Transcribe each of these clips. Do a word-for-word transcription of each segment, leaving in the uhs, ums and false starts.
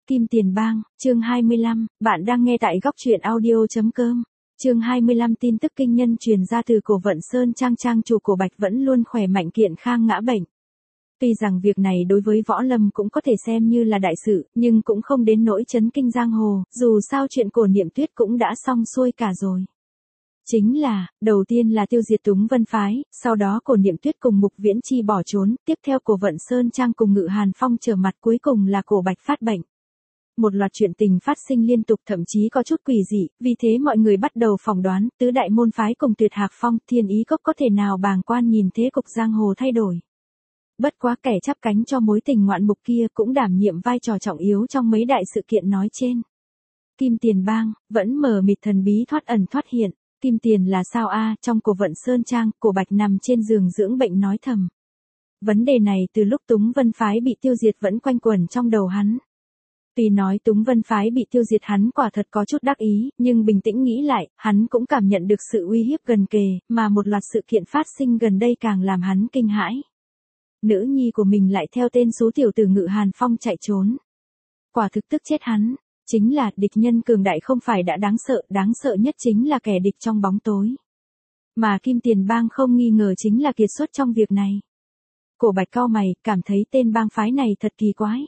Kim Tiền Bang, chương hai mươi lăm, bạn đang nghe tại góc truyện audio.com. Chương hai mươi lăm tin tức kinh nhân truyền ra từ Cổ Vận Sơn Trang trang chủ Cổ Bạch vẫn luôn khỏe mạnh kiện khang ngã bệnh. Tuy rằng việc này đối với Võ Lâm cũng có thể xem như là đại sự, nhưng cũng không đến nỗi chấn kinh giang hồ, dù sao chuyện Cổ Niệm Tuyết cũng đã xong xuôi cả rồi. Chính là, đầu tiên là tiêu diệt Túng Vân Phái, sau đó Cổ Niệm Tuyết cùng Mục Viễn Chi bỏ trốn, tiếp theo Cổ Vận Sơn Trang cùng Ngự Hàn Phong trở mặt, cuối cùng là Cổ Bạch phát bệnh. Một loạt chuyện tình phát sinh liên tục, thậm chí có chút quỷ dị, vì thế mọi người bắt đầu phỏng đoán, tứ đại môn phái cùng Tuyệt Hạc Phong, Thiên Ý Cốc có thể nào bàng quan nhìn thế cục giang hồ thay đổi. Bất quá kẻ chắp cánh cho mối tình ngoạn mục kia cũng đảm nhiệm vai trò trọng yếu trong mấy đại sự kiện nói trên. Kim Tiền Bang, vẫn mờ mịt thần bí thoát ẩn thoát hiện. Kim Tiền là sao a? Trong Cổ Vận Sơn Trang, Cổ Bạch nằm trên giường dưỡng bệnh nói thầm. Vấn đề này từ lúc Túng Vân Phái bị tiêu diệt vẫn quanh quẩn trong đầu hắn. Tuy nói Túng Vân Phái bị tiêu diệt hắn quả thật có chút đắc ý, nhưng bình tĩnh nghĩ lại, hắn cũng cảm nhận được sự uy hiếp gần kề, mà một loạt sự kiện phát sinh gần đây càng làm hắn kinh hãi. Nữ nhi của mình lại theo tên số tiểu tử Ngự Hàn Phong chạy trốn. Quả thực tức chết hắn. Chính là địch nhân cường đại không phải đã đáng sợ, đáng sợ nhất chính là kẻ địch trong bóng tối. Mà Kim Tiền Bang không nghi ngờ chính là kiệt xuất trong việc này. Cổ Bạch cau mày, cảm thấy tên bang phái này thật kỳ quái.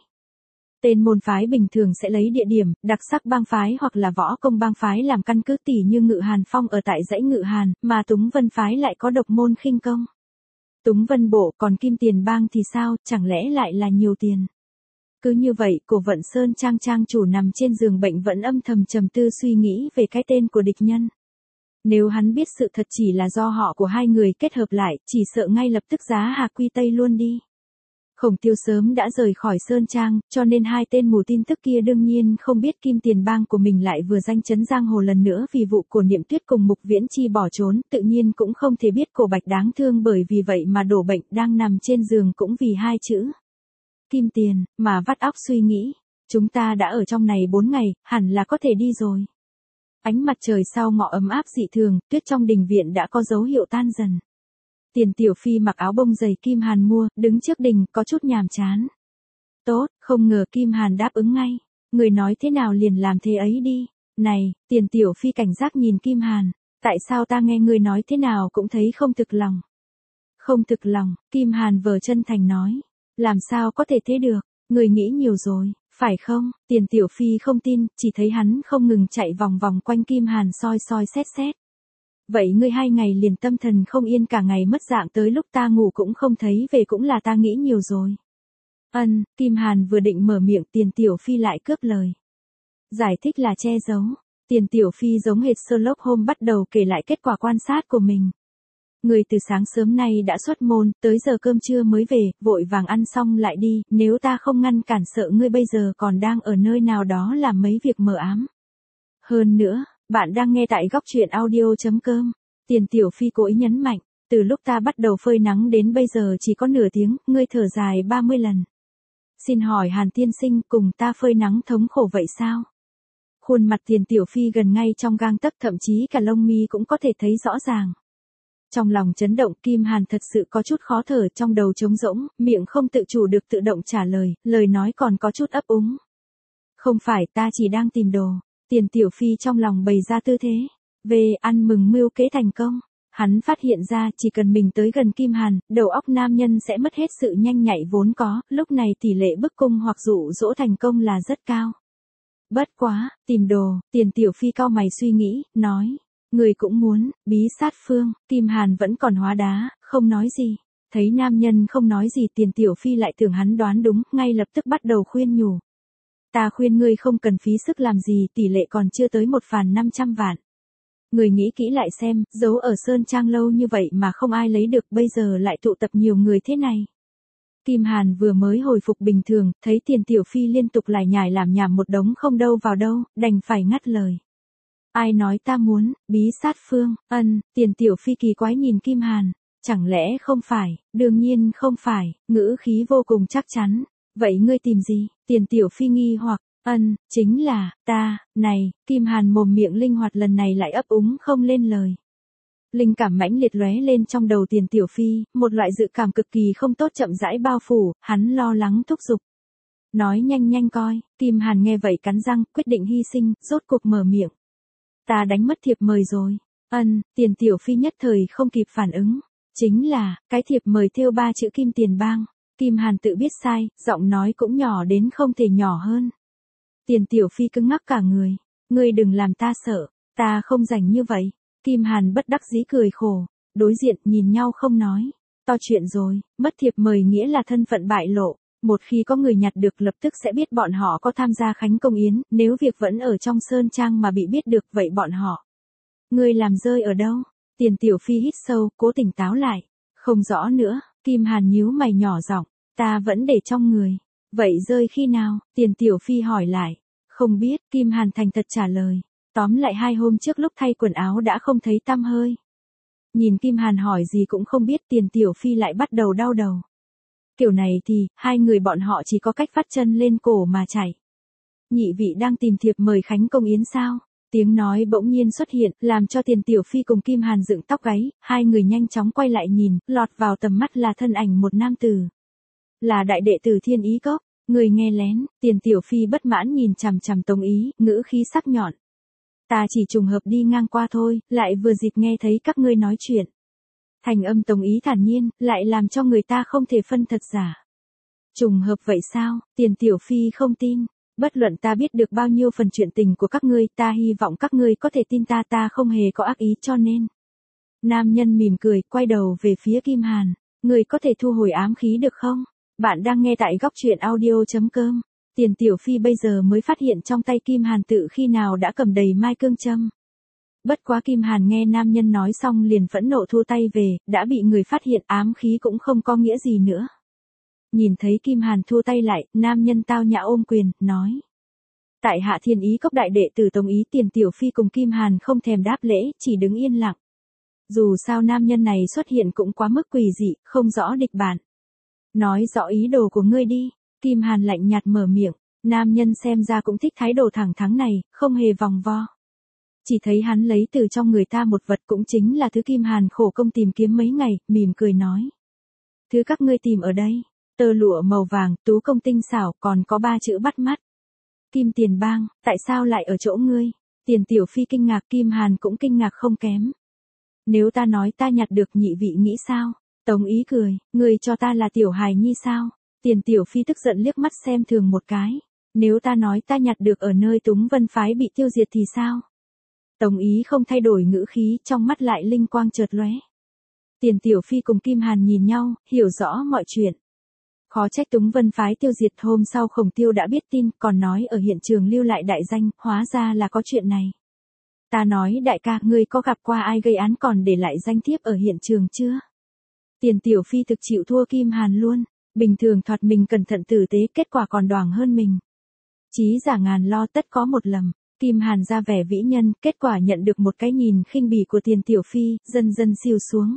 Tên môn phái bình thường sẽ lấy địa điểm, đặc sắc bang phái hoặc là võ công bang phái làm căn cứ, tỉ như Ngự Hàn Phong ở tại dãy Ngự Hàn, mà Túng Vân Phái lại có độc môn khinh công. Túng Vân Bộ, còn Kim Tiền Bang thì sao, chẳng lẽ lại là nhiều tiền. Cứ như vậy, Cổ Vận Sơn Trang trang chủ nằm trên giường bệnh vẫn âm thầm trầm tư suy nghĩ về cái tên của địch nhân. Nếu hắn biết sự thật chỉ là do họ của hai người kết hợp lại, chỉ sợ ngay lập tức giá Hà Quy Tây luôn đi. Khổng Tiêu sớm đã rời khỏi Sơn Trang, cho nên hai tên mù tin tức kia đương nhiên không biết Kim Tiền Bang của mình lại vừa danh chấn giang hồ lần nữa vì vụ Cổ Niệm Tuyết cùng Mục Viễn Chi bỏ trốn, tự nhiên cũng không thể biết Cổ Bạch đáng thương bởi vì vậy mà đổ bệnh, đang nằm trên giường cũng vì hai chữ Kim Tiền, mà vắt óc suy nghĩ. Chúng ta đã ở trong này bốn ngày, hẳn là có thể đi rồi. Ánh mặt trời sau ngọ ấm áp dị thường, tuyết trong đình viện đã có dấu hiệu tan dần. Tiền Tiểu Phi mặc áo bông dày Kim Hàn mua, đứng trước đình, có chút nhàm chán. Tốt, không ngờ Kim Hàn đáp ứng ngay. Người nói thế nào liền làm thế ấy đi. Này, Tiền Tiểu Phi cảnh giác nhìn Kim Hàn. Tại sao ta nghe người nói thế nào cũng thấy không thực lòng. Không thực lòng, Kim Hàn vờ chân thành nói. Làm sao có thể thế được, người nghĩ nhiều rồi, phải không? Tiền Tiểu Phi không tin, chỉ thấy hắn không ngừng chạy vòng vòng quanh Kim Hàn soi soi xét xét. Vậy ngươi hai ngày liền tâm thần không yên, cả ngày mất dạng, tới lúc ta ngủ cũng không thấy về, cũng là ta nghĩ nhiều rồi. Ân, Kim Hàn vừa định mở miệng, Tiền Tiểu Phi lại cướp lời. Giải thích là che giấu. Tiền Tiểu Phi giống hệt Sherlock Holmes bắt đầu kể lại kết quả quan sát của mình. Người từ sáng sớm nay đã xuất môn, tới giờ cơm trưa mới về, vội vàng ăn xong lại đi, nếu ta không ngăn cản sợ ngươi bây giờ còn đang ở nơi nào đó làm mấy việc mờ ám. Hơn nữa, bạn đang nghe tại góc truyện audio.com. Tiền Tiểu Phi cố ý nhấn mạnh, từ lúc ta bắt đầu phơi nắng đến bây giờ chỉ có nửa tiếng, ngươi thở dài ba mươi lần. Xin hỏi Hàn tiên sinh, cùng ta phơi nắng thống khổ vậy sao? Khuôn mặt Tiền Tiểu Phi gần ngay trong gang tấc, thậm chí cả lông mi cũng có thể thấy rõ ràng. Trong lòng chấn động, Kim Hàn thật sự có chút khó thở, trong đầu trống rỗng, miệng không tự chủ được tự động trả lời, lời nói còn có chút ấp úng. Không phải, ta chỉ đang tìm đồ. Tiền Tiểu Phi trong lòng bày ra tư thế. Về ăn mừng mưu kế thành công. Hắn phát hiện ra chỉ cần mình tới gần Kim Hàn, đầu óc nam nhân sẽ mất hết sự nhanh nhạy vốn có, lúc này tỷ lệ bức cung hoặc dụ dỗ thành công là rất cao. Bất quá, tìm đồ, Tiền Tiểu Phi cau mày suy nghĩ, nói. Người cũng muốn, bí sát phương, Kim Hàn vẫn còn hóa đá, không nói gì. Thấy nam nhân không nói gì, Tiền Tiểu Phi lại tưởng hắn đoán đúng, ngay lập tức bắt đầu khuyên nhủ. Ta khuyên ngươi không cần phí sức làm gì, tỷ lệ còn chưa tới một phàn năm trăm vạn. Người nghĩ kỹ lại xem, giấu ở Sơn Trang lâu như vậy mà không ai lấy được, bây giờ lại tụ tập nhiều người thế này. Kim Hàn vừa mới hồi phục bình thường, thấy Tiền Tiểu Phi liên tục lải nhải làm nhảm một đống không đâu vào đâu, đành phải ngắt lời. Ai nói ta muốn, bí sát phương, ân, Tiền Tiểu Phi kỳ quái nhìn Kim Hàn. Chẳng lẽ không phải, đương nhiên không phải, ngữ khí vô cùng chắc chắn. Vậy ngươi tìm gì? Tiền Tiểu Phi nghi hoặc, ân, chính là, ta, này, Kim Hàn mồm miệng linh hoạt lần này lại ấp úng không lên lời. Linh cảm mãnh liệt lóe lên trong đầu Tiền Tiểu Phi, một loại dự cảm cực kỳ không tốt chậm rãi bao phủ, hắn lo lắng thúc giục. Nói nhanh nhanh coi, Kim Hàn nghe vậy cắn răng, quyết định hy sinh, rốt cuộc mở miệng. Ta đánh mất thiệp mời rồi. Ân, Tiền Tiểu Phi nhất thời không kịp phản ứng. Chính là, cái thiệp mời thêu ba chữ Kim Tiền Bang. Kim Hàn tự biết sai, giọng nói cũng nhỏ đến không thể nhỏ hơn. Tiền Tiểu Phi cứng ngắc cả người. Ngươi đừng làm ta sợ, ta không rảnh như vậy. Kim Hàn bất đắc dĩ cười khổ. Đối diện nhìn nhau không nói. To chuyện rồi, mất thiệp mời nghĩa là thân phận bại lộ. Một khi có người nhặt được lập tức sẽ biết bọn họ có tham gia khánh công yến, nếu việc vẫn ở trong sơn trang mà bị biết được vậy bọn họ. Ngươi làm rơi ở đâu? Tiền Tiểu Phi hít sâu, cố tỉnh táo lại. Không rõ nữa, Kim Hàn nhíu mày nhỏ giọng, ta vẫn để trong người. Vậy rơi khi nào? Tiền Tiểu Phi hỏi lại. Không biết, Kim Hàn thành thật trả lời. Tóm lại hai hôm trước lúc thay quần áo đã không thấy tăm hơi. Nhìn Kim Hàn hỏi gì cũng không biết, Tiền Tiểu Phi lại bắt đầu đau đầu. Kiểu này thì, hai người bọn họ chỉ có cách vắt chân lên cổ mà chạy. Nhị vị đang tìm thiệp mời khánh công yến sao? Tiếng nói bỗng nhiên xuất hiện, làm cho Tiền Tiểu Phi cùng Kim Hàn dựng tóc gáy, hai người nhanh chóng quay lại nhìn, lọt vào tầm mắt là thân ảnh một nam tử. Là đại đệ tử Thiên Ý Cốc, người nghe lén, Tiền Tiểu Phi bất mãn nhìn chằm chằm Tống Ý, ngữ khí sắc nhọn. Ta chỉ trùng hợp đi ngang qua thôi, lại vừa dịp nghe thấy các ngươi nói chuyện. Thành âm Tống Ý thản nhiên, lại làm cho người ta không thể phân thật giả. Trùng hợp vậy sao? Tiền Tiểu Phi không tin. Bất luận ta biết được bao nhiêu phần chuyện tình của các ngươi, ta hy vọng các ngươi có thể tin ta, ta không hề có ác ý cho nên. Nam nhân mỉm cười, quay đầu về phía Kim Hàn. Người có thể thu hồi ám khí được không? Bạn đang nghe tại góc truyện audio.com. Tiền Tiểu Phi bây giờ mới phát hiện trong tay Kim Hàn tự khi nào đã cầm đầy mai cương châm. Bất quá Kim Hàn nghe nam nhân nói xong liền phẫn nộ thu tay về, đã bị người phát hiện ám khí cũng không có nghĩa gì nữa. Nhìn thấy Kim Hàn thua tay lại, nam nhân tao nhã ôm quyền, nói. Tại hạ Thiên Ý Cốc đại đệ tử Tống Ý. Tiền Tiểu Phi cùng Kim Hàn không thèm đáp lễ, chỉ đứng yên lặng. Dù sao nam nhân này xuất hiện cũng quá mức quỷ dị, không rõ địch bản. Nói rõ ý đồ của ngươi đi. Kim Hàn lạnh nhạt mở miệng, nam nhân xem ra cũng thích thái độ thẳng thắn này, không hề vòng vo. Chỉ thấy hắn lấy từ trong người ta một vật cũng chính là thứ Kim Hàn khổ công tìm kiếm mấy ngày, mỉm cười nói. Thứ các ngươi tìm ở đây, tơ lụa màu vàng, tú công tinh xảo, còn có ba chữ bắt mắt. Kim Tiền Bang, tại sao lại ở chỗ ngươi? Tiền Tiểu Phi kinh ngạc, Kim Hàn cũng kinh ngạc không kém. Nếu ta nói ta nhặt được nhị vị nghĩ sao? Tống Ý cười, ngươi cho ta là tiểu hài nhi sao? Tiền Tiểu Phi tức giận liếc mắt xem thường một cái. Nếu ta nói ta nhặt được ở nơi Túng Vân Phái bị tiêu diệt thì sao? Tống Ý không thay đổi ngữ khí, trong mắt lại linh quang chợt lóe. Tiền Tiểu Phi cùng Kim Hàn nhìn nhau, hiểu rõ mọi chuyện. Khó trách Túng Vân Phái tiêu diệt, hôm sau Khổng Tiêu đã biết tin, còn nói ở hiện trường lưu lại đại danh, hóa ra là có chuyện này. Ta nói đại ca, ngươi có gặp qua ai gây án còn để lại danh thiếp ở hiện trường chưa? Tiền Tiểu Phi thực chịu thua Kim Hàn luôn, bình thường thoạt mình cẩn thận tử tế, kết quả còn đoàng hơn mình. Chí giả ngàn lo tất có một lầm. Kim Hàn ra vẻ vĩ nhân, kết quả nhận được một cái nhìn khinh bỉ của Tiền Tiểu Phi, dần dần xìu xuống.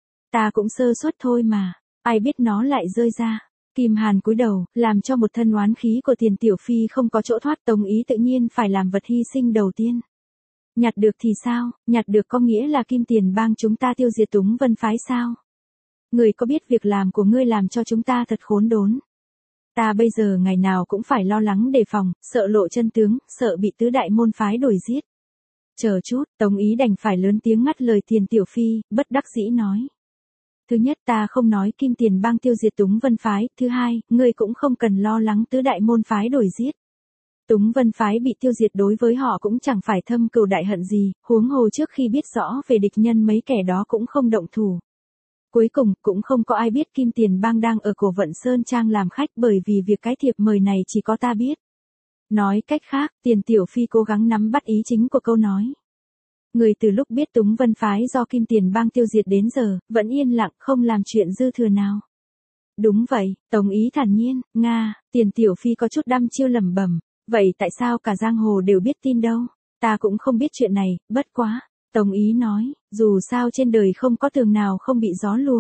Ta cũng sơ suất thôi mà, ai biết nó lại rơi ra. Kim Hàn cúi đầu, làm cho một thân oán khí của Tiền Tiểu Phi không có chỗ thoát, Tống Ý tự nhiên phải làm vật hy sinh đầu tiên. Nhặt được thì sao? Nhặt được có nghĩa là Kim Tiền Bang chúng ta tiêu diệt Túng Vân Phái sao? Người có biết việc làm của ngươi làm cho chúng ta thật khốn đốn. Ta bây giờ ngày nào cũng phải lo lắng đề phòng, sợ lộ chân tướng, sợ bị tứ đại môn phái đuổi giết. Chờ chút, Tống Ý đành phải lớn tiếng ngắt lời Tiền Tiểu Phi, bất đắc dĩ nói. Thứ nhất, ta không nói Kim Tiền Bang tiêu diệt Túng Vân Phái, thứ hai, ngươi cũng không cần lo lắng tứ đại môn phái đuổi giết. Túng Vân Phái bị tiêu diệt đối với họ cũng chẳng phải thâm cừu đại hận gì, huống hồ trước khi biết rõ về địch nhân mấy kẻ đó cũng không động thủ. Cuối cùng, cũng không có ai biết Kim Tiền Bang đang ở Cổ Vận Sơn Trang làm khách, bởi vì việc cái thiệp mời này chỉ có ta biết. Nói cách khác, Tiền Tiểu Phi cố gắng nắm bắt ý chính của câu nói. Người từ lúc biết Túng Vân Phái do Kim Tiền Bang tiêu diệt đến giờ, vẫn yên lặng không làm chuyện dư thừa nào. Đúng vậy, Tống Ý thản nhiên, Nga, Tiền Tiểu Phi có chút đăm chiêu lẩm bẩm, vậy tại sao cả giang hồ đều biết tin đâu? Ta cũng không biết chuyện này, bất quá. Tống Ý nói, dù sao trên đời không có tường nào không bị gió lùa.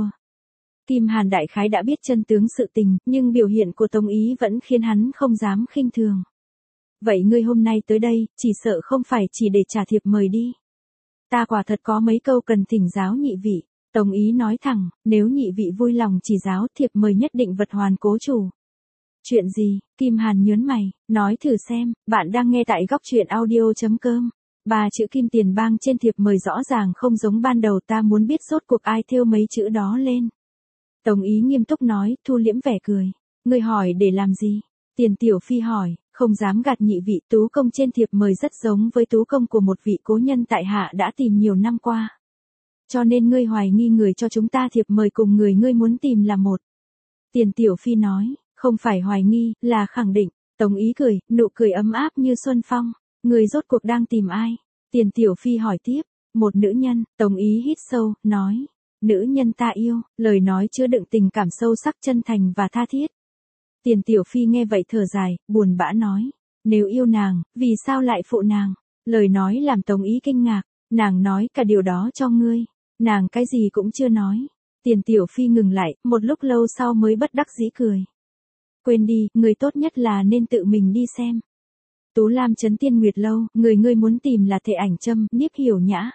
Kim Hàn đại khái đã biết chân tướng sự tình, nhưng biểu hiện của Tống Ý vẫn khiến hắn không dám khinh thường. Vậy ngươi hôm nay tới đây, chỉ sợ không phải chỉ để trả thiệp mời đi. Ta quả thật có mấy câu cần thỉnh giáo nhị vị. Tống Ý nói thẳng, nếu nhị vị vui lòng chỉ giáo, thiệp mời nhất định vật hoàn cố chủ. Chuyện gì? Kim Hàn nhớn mày, nói thử xem, bạn đang nghe tại góc truyện audio.com. Ba chữ Kim Tiền Bang trên thiệp mời rõ ràng không giống ban đầu, ta muốn biết rốt cuộc ai thêu mấy chữ đó lên. Tống Ý nghiêm túc nói, thu liễm vẻ cười. Ngươi hỏi để làm gì? Tiền Tiểu Phi hỏi, không dám gạt nhị vị, tú công trên thiệp mời rất giống với tú công của một vị cố nhân tại hạ đã tìm nhiều năm qua. Cho nên ngươi hoài nghi người cho chúng ta thiệp mời cùng người ngươi muốn tìm là một. Tiền Tiểu Phi nói, không phải hoài nghi, là khẳng định. Tống Ý cười, nụ cười ấm áp như xuân phong. Người rốt cuộc đang tìm ai? Tiền Tiểu Phi hỏi tiếp. Một nữ nhân. Tống Ý hít sâu, nói. Nữ nhân ta yêu, lời nói chứa đựng tình cảm sâu sắc, chân thành và tha thiết. Tiền Tiểu Phi nghe vậy thở dài, buồn bã nói. Nếu yêu nàng, vì sao lại phụ nàng? Lời nói làm Tống Ý kinh ngạc. Nàng nói cả điều đó cho ngươi. Nàng cái gì cũng chưa nói. Tiền Tiểu Phi ngừng lại, một lúc lâu sau mới bất đắc dĩ cười. Quên đi, người tốt nhất là nên tự mình đi xem. Tú Lam Trấn Tiên Nguyệt Lâu, người ngươi muốn tìm là Thệ Ảnh Trâm, Niếp Hiểu Nhã.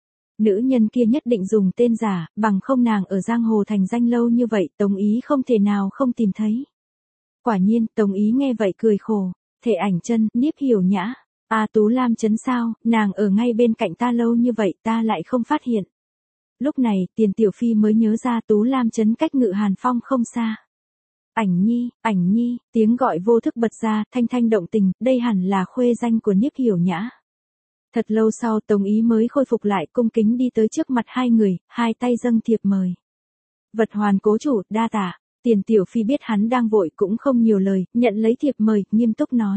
Nữ nhân kia nhất định dùng tên giả, bằng không nàng ở giang hồ thành danh lâu như vậy, Tống Ý không thể nào không tìm thấy. Quả nhiên, Tống Ý nghe vậy cười khổ. Thệ Ảnh Trân, Niếp Hiểu Nhã. À, Tú Lam Trấn sao, nàng ở ngay bên cạnh ta lâu như vậy ta lại không phát hiện. Lúc này, Tiền Tiểu Phi mới nhớ ra Tú Lam Trấn cách Ngự Hàn Phong không xa. Ảnh Nhi, Ảnh Nhi, tiếng gọi vô thức bật ra, thanh thanh động tình, đây hẳn là khuê danh của Niếp Hiểu Nhã. Thật lâu sau Tống Ý mới khôi phục lại, cung kính đi tới trước mặt hai người, hai tay dâng thiệp mời. Vật hoàn cố chủ, đa tạ. Tiền Tiểu Phi biết hắn đang vội cũng không nhiều lời, nhận lấy thiệp mời, nghiêm túc nói.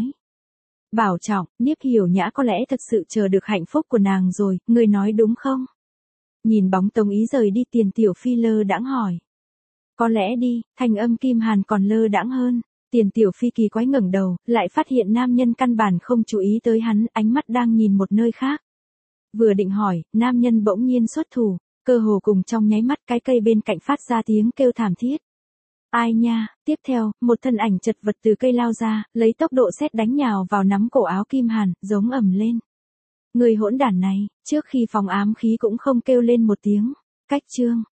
Bảo trọng, Niếp Hiểu Nhã có lẽ thật sự chờ được hạnh phúc của nàng rồi, người nói đúng không? Nhìn bóng Tống Ý rời đi, Tiền Tiểu Phi lơ đãng hỏi. Có lẽ đi, thanh âm Kim Hàn còn lơ đãng hơn. Tiền Tiểu Phi kỳ quái ngẩng đầu, lại phát hiện nam nhân căn bản không chú ý tới hắn, ánh mắt đang nhìn một nơi khác. Vừa định hỏi, nam nhân bỗng nhiên xuất thủ, cơ hồ cùng trong nháy mắt cái cây bên cạnh phát ra tiếng kêu thảm thiết. Ai nha, tiếp theo, một thân ảnh chật vật từ cây lao ra, lấy tốc độ sét đánh nhào vào nắm cổ áo Kim Hàn, giống ầm lên. Người hỗn đản này, trước khi phóng ám khí cũng không kêu lên một tiếng. Cách chương.